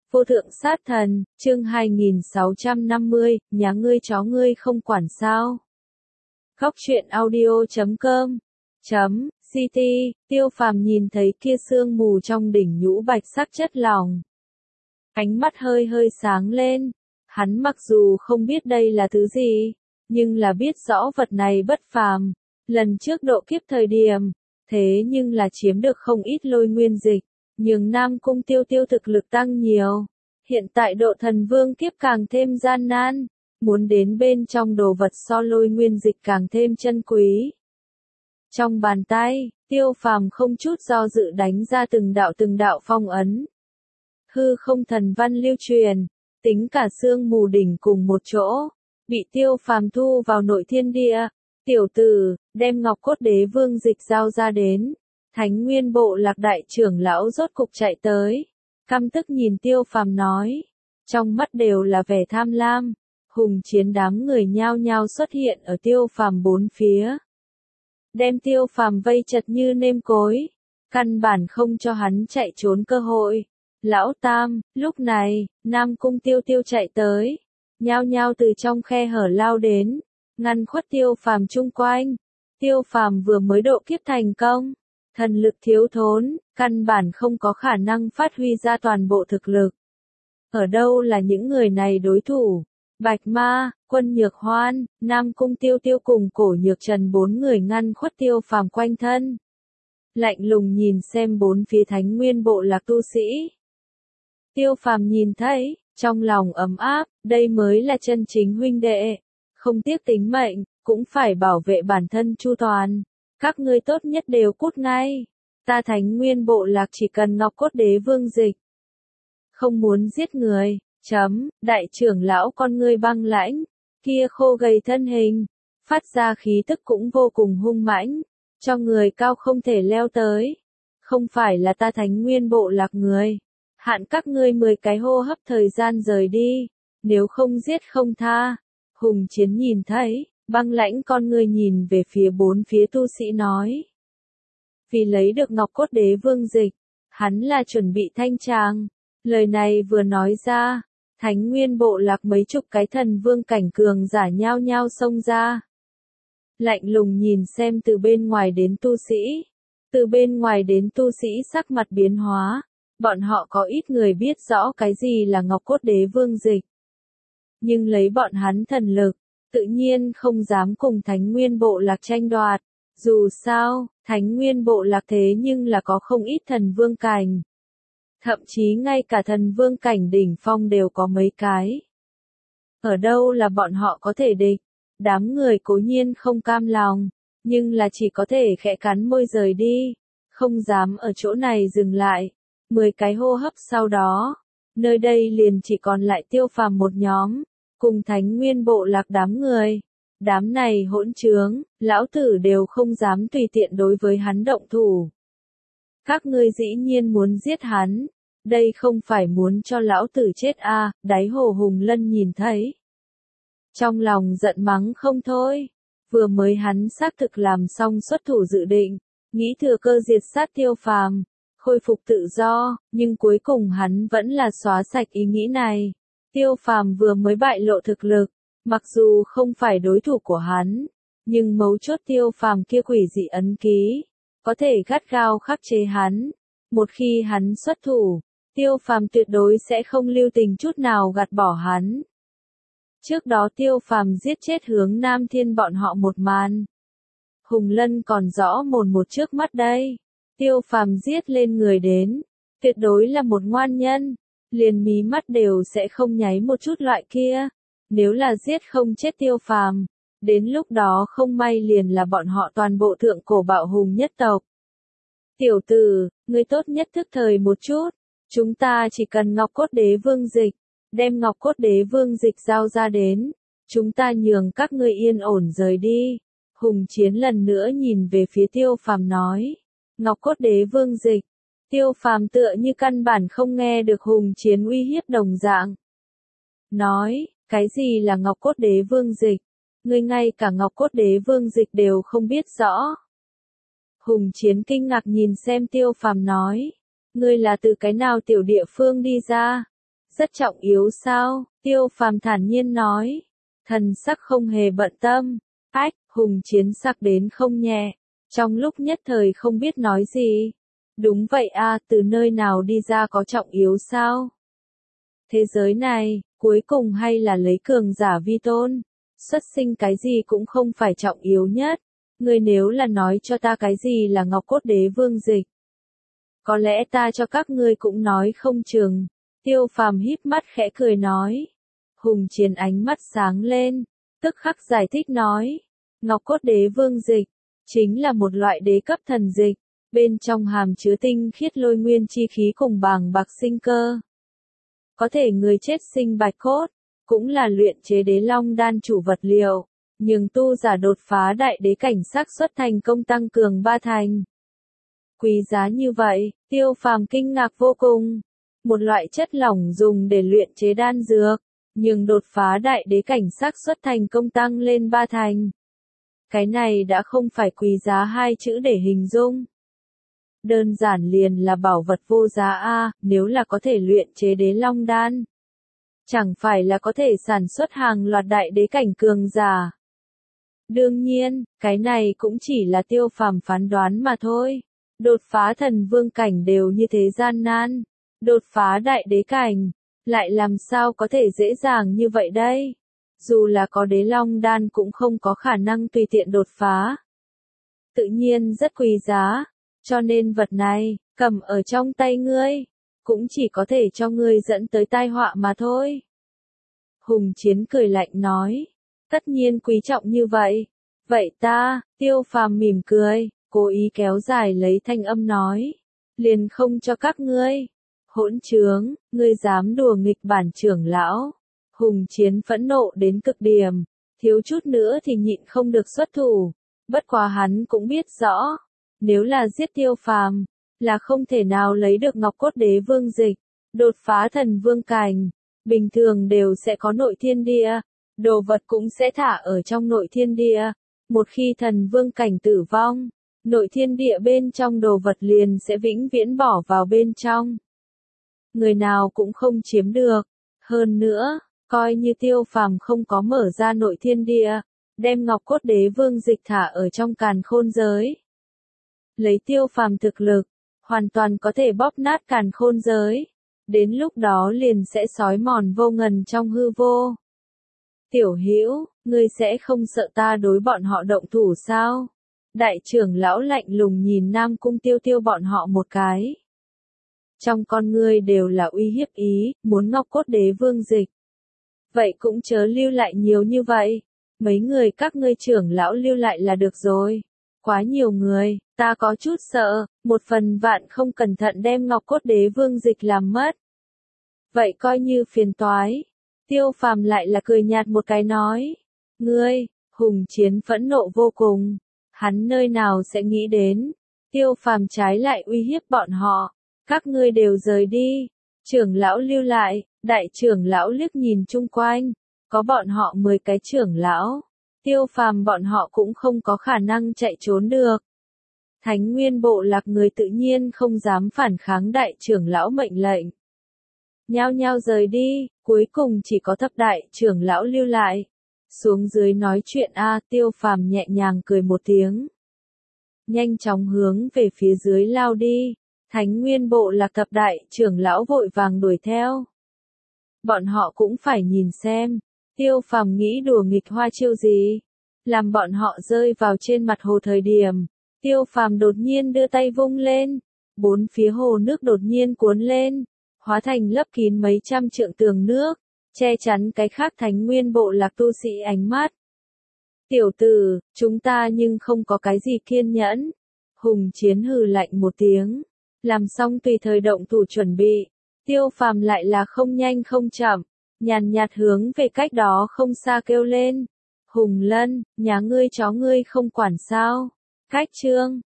Vô thượng sát thần, chương 2650, nhà ngươi chó ngươi không quản sao. Góc truyện audio.com CT, Tiêu Phàm nhìn thấy kia sương mù trong đỉnh nhũ bạch sắc chất lỏng. Ánh mắt hơi hơi sáng lên, hắn mặc dù không biết đây là thứ gì, nhưng là biết rõ vật này bất phàm, lần trước độ kiếp thời điểm, thế nhưng là chiếm được không ít lôi nguyên dịch, nhưng Nam Cung Tiêu Tiêu thực lực tăng nhiều, hiện tại độ thần vương kiếp càng thêm gian nan, muốn đến bên trong đồ vật so lôi nguyên dịch càng thêm chân quý. Trong bàn tay, Tiêu Phàm không chút do dự đánh ra từng đạo phong ấn. Hư không thần văn lưu truyền, tính cả sương mù đỉnh cùng một chỗ, bị Tiêu Phàm thu vào nội thiên địa. Tiểu tử, đem Ngọc Cốt Đế Vương dịch giao ra đến. Thánh Nguyên Bộ Lạc đại trưởng lão rốt cục chạy tới, căm tức nhìn Tiêu Phàm nói, trong mắt đều là vẻ tham lam. Hùng chiến đám người nhao nhao xuất hiện ở Tiêu Phàm bốn phía, đem Tiêu Phàm vây chặt như nêm cối, căn bản không cho hắn chạy trốn cơ hội. Lão Tam, lúc này, Nam Cung Tiêu Tiêu chạy tới, nhao nhao từ trong khe hở lao đến, ngăn khuất Tiêu Phàm chung quanh. Tiêu Phàm vừa mới độ kiếp thành công, thần lực thiếu thốn, căn bản không có khả năng phát huy ra toàn bộ thực lực. Ở đâu là những người này đối thủ? Bạch Ma, Quân Nhược Hoan, Nam Cung Tiêu Tiêu cùng Cổ Nhược Trần bốn người ngăn khuất Tiêu Phàm quanh thân. Lạnh lùng nhìn xem bốn phía Thánh Nguyên Bộ Lạc tu sĩ. Tiêu Phàm nhìn thấy, trong lòng ấm áp, đây mới là chân chính huynh đệ. Không tiếc tính mệnh, cũng phải bảo vệ bản thân chu toàn. Các ngươi tốt nhất đều cút ngay. Ta Thánh Nguyên Bộ Lạc chỉ cần Ngọc Cốt Đế Vương dịch. Không muốn giết người. Đại trưởng lão con ngươi băng lãnh, kia khô gầy thân hình, phát ra khí tức cũng vô cùng hung mãnh, cho người cao không thể leo tới. Không phải là ta Thánh Nguyên Bộ Lạc người, hạn các ngươi 10 cái hô hấp thời gian rời đi, nếu không giết không tha. Hùng chiến nhìn thấy, băng lãnh con ngươi nhìn về phía bốn phía tu sĩ nói. Vì lấy được Ngọc Cốt Đế Vương dịch, hắn là chuẩn bị thanh tràng. Lời này vừa nói ra, Thánh Nguyên Bộ Lạc mấy chục cái thần vương cảnh cường giả nhao nhao xông ra. Lạnh lùng nhìn xem từ bên ngoài đến tu sĩ. Từ bên ngoài đến tu sĩ sắc mặt biến hóa. Bọn họ có ít người biết rõ cái gì là Ngọc Cốt Đế Vương dịch. Nhưng lấy bọn hắn thần lực, tự nhiên không dám cùng Thánh Nguyên Bộ Lạc tranh đoạt. Dù sao, Thánh Nguyên Bộ Lạc thế nhưng là có không ít thần vương cảnh. Thậm chí ngay cả thần vương cảnh đỉnh phong đều có mấy cái. Ở đâu là bọn họ có thể địch? Đám người cố nhiên không cam lòng, nhưng là chỉ có thể khẽ cắn môi rời đi, không dám ở chỗ này dừng lại. 10 cái hô hấp sau đó, nơi đây liền chỉ còn lại Tiêu Phàm một nhóm, cùng Thánh Nguyên Bộ Lạc đám người. Đám này hỗn trướng, lão tử đều không dám tùy tiện đối với hắn động thủ. Các ngươi dĩ nhiên muốn giết hắn, đây không phải muốn cho lão tử chết à, đáy hồ Hùng Lân nhìn thấy. Trong lòng giận mắng không thôi, vừa mới hắn xác thực làm xong xuất thủ dự định, nghĩ thừa cơ diệt sát Tiêu Phàm, khôi phục tự do, nhưng cuối cùng hắn vẫn là xóa sạch ý nghĩ này. Tiêu Phàm vừa mới bại lộ thực lực, mặc dù không phải đối thủ của hắn, nhưng mấu chốt Tiêu Phàm kia quỷ dị ấn ký, có thể gắt gao khắc chế hắn. Một khi hắn xuất thủ, Tiêu Phàm tuyệt đối sẽ không lưu tình chút nào gạt bỏ hắn. Trước đó Tiêu Phàm giết chết Hướng Nam Thiên bọn họ một màn. Hùng Lân còn rõ mồn một trước mắt đây. Tiêu Phàm giết lên người đến, tuyệt đối là một ngoan nhân, liền mí mắt đều sẽ không nháy một chút loại kia. Nếu là giết không chết Tiêu Phàm, đến lúc đó không may liền là bọn họ toàn bộ thượng cổ bạo hùng nhất tộc. Tiểu tử, ngươi tốt nhất thức thời một chút, chúng ta chỉ cần Ngọc Cốt Đế Vương dịch, đem Ngọc Cốt Đế Vương dịch giao ra đến, chúng ta nhường các ngươi yên ổn rời đi. Hùng chiến lần nữa nhìn về phía Tiêu Phàm nói, Ngọc Cốt Đế Vương dịch. Tiêu Phàm tựa như căn bản không nghe được Hùng chiến uy hiếp đồng dạng. Nói, cái gì là Ngọc Cốt Đế Vương dịch? Ngươi ngay cả Ngọc Cốt Đế Vương dịch đều không biết rõ. Hùng chiến kinh ngạc nhìn xem Tiêu Phàm nói, ngươi là từ cái nào tiểu địa phương đi ra? Rất trọng yếu sao? Tiêu Phàm thản nhiên nói. Thần sắc không hề bận tâm. Ách, Hùng Chiến sặc đến không nhẹ. Trong lúc nhất thời không biết nói gì. Đúng vậy a, từ nơi nào đi ra có trọng yếu sao? Thế giới này, cuối cùng hay là lấy cường giả vi tôn. Xuất sinh cái gì cũng không phải trọng yếu nhất. Ngươi nếu là nói cho ta cái gì là Ngọc Cốt Đế Vương dịch. Có lẽ ta cho các ngươi cũng nói không chừng. Tiêu Phàm híp mắt khẽ cười nói. Hùng Chiến ánh mắt sáng lên, tức khắc giải thích nói. Ngọc Cốt Đế Vương dịch, chính là một loại đế cấp thần dịch, bên trong hàm chứa tinh khiết lôi nguyên chi khí cùng bàng bạc sinh cơ. Có thể người chết sinh bạch cốt, cũng là luyện chế đế long đan chủ vật liệu, nhưng tu giả đột phá đại đế cảnh xác suất thành công tăng cường 3 thành. Quý giá như vậy, Tiêu Phàm kinh ngạc vô cùng. Một loại chất lỏng dùng để luyện chế đan dược, nhưng đột phá đại đế cảnh xác suất thành công tăng lên 3 thành. Cái này đã không phải quý giá hai chữ để hình dung. Đơn giản liền là bảo vật vô giá a, nếu là có thể luyện chế đế long đan. Chẳng phải là có thể sản xuất hàng loạt đại đế cảnh cường giả. Đương nhiên, cái này cũng chỉ là Tiêu Phàm phán đoán mà thôi. Đột phá thần vương cảnh đều như thế gian nan. Đột phá đại đế cảnh, lại làm sao có thể dễ dàng như vậy đây? Dù là có đế long đan cũng không có khả năng tùy tiện đột phá. Tự nhiên rất quý giá, cho nên vật này, cầm ở trong tay ngươi, cũng chỉ có thể cho ngươi dẫn tới tai họa mà thôi. Hùng Chiến cười lạnh nói, tất nhiên quý trọng như vậy. Vậy ta, Tiêu Phàm mỉm cười, cố ý kéo dài lấy thanh âm nói, liền không cho các ngươi. Hỗn trướng, ngươi dám đùa nghịch bản trưởng lão. Hùng Chiến phẫn nộ đến cực điểm, thiếu chút nữa thì nhịn không được xuất thủ. Bất quá hắn cũng biết rõ, nếu là giết Tiêu Phàm, là không thể nào lấy được Ngọc Cốt Đế Vương dịch, đột phá thần vương cảnh. Bình thường đều sẽ có nội thiên địa, đồ vật cũng sẽ thả ở trong nội thiên địa. Một khi thần vương cảnh tử vong, nội thiên địa bên trong đồ vật liền sẽ vĩnh viễn bỏ vào bên trong. Người nào cũng không chiếm được. Hơn nữa, coi như Tiêu Phàm không có mở ra nội thiên địa, đem Ngọc Cốt Đế Vương dịch thả ở trong càn khôn giới. Lấy Tiêu Phàm thực lực, hoàn toàn có thể bóp nát càn khôn giới. Đến lúc đó liền sẽ xói mòn vô ngần trong hư vô. Tiểu Hữu, ngươi sẽ không sợ ta đối bọn họ động thủ sao? Đại trưởng lão lạnh lùng nhìn Nam Cung Tiêu Tiêu bọn họ một cái. Trong con ngươi đều là uy hiếp ý, muốn Ngọc Cốt Đế Vương dịch. Vậy cũng chớ lưu lại nhiều như vậy. Mấy người các ngươi trưởng lão lưu lại là được rồi. Quá nhiều người, ta có chút sợ, một phần vạn không cẩn thận đem Ngọc Cốt Đế Vương dịch làm mất. Vậy coi như phiền toái. Tiêu Phàm lại là cười nhạt một cái nói. Ngươi, Hùng Chiến phẫn nộ vô cùng. Hắn nơi nào sẽ nghĩ đến. Tiêu Phàm trái lại uy hiếp bọn họ. Các ngươi đều rời đi. Trưởng lão lưu lại, đại trưởng lão liếc nhìn chung quanh. Có bọn họ 10 cái trưởng lão. Tiêu Phàm bọn họ cũng không có khả năng chạy trốn được. Thánh Nguyên bộ lạc người tự nhiên không dám phản kháng đại trưởng lão mệnh lệnh. Nhao nhao rời đi, cuối cùng chỉ có thập đại trưởng lão lưu lại. Xuống dưới nói chuyện Tiêu Phàm nhẹ nhàng cười một tiếng. Nhanh chóng hướng về phía dưới lao đi. Thánh Nguyên bộ lạc thập đại trưởng lão vội vàng đuổi theo. Bọn họ cũng phải nhìn xem. Tiêu Phàm nghĩ đùa nghịch hoa chiêu gì. Làm bọn họ rơi vào trên mặt hồ thời điểm. Tiêu Phàm đột nhiên đưa tay vung lên. Bốn phía hồ nước đột nhiên cuốn lên. Hóa thành lấp kín mấy trăm trượng tường nước. Che chắn cái khác Thánh Nguyên bộ lạc tu sĩ ánh mắt. Tiểu tử, chúng ta nhưng không có cái gì kiên nhẫn. Hùng Chiến hừ lạnh một tiếng. Làm xong tùy thời động thủ chuẩn bị. Tiêu Phàm lại là không nhanh không chậm. Nhàn nhạt hướng về cách đó không xa kêu lên. Hùng Lân, nhà ngươi chó ngươi không quản sao. Cách chương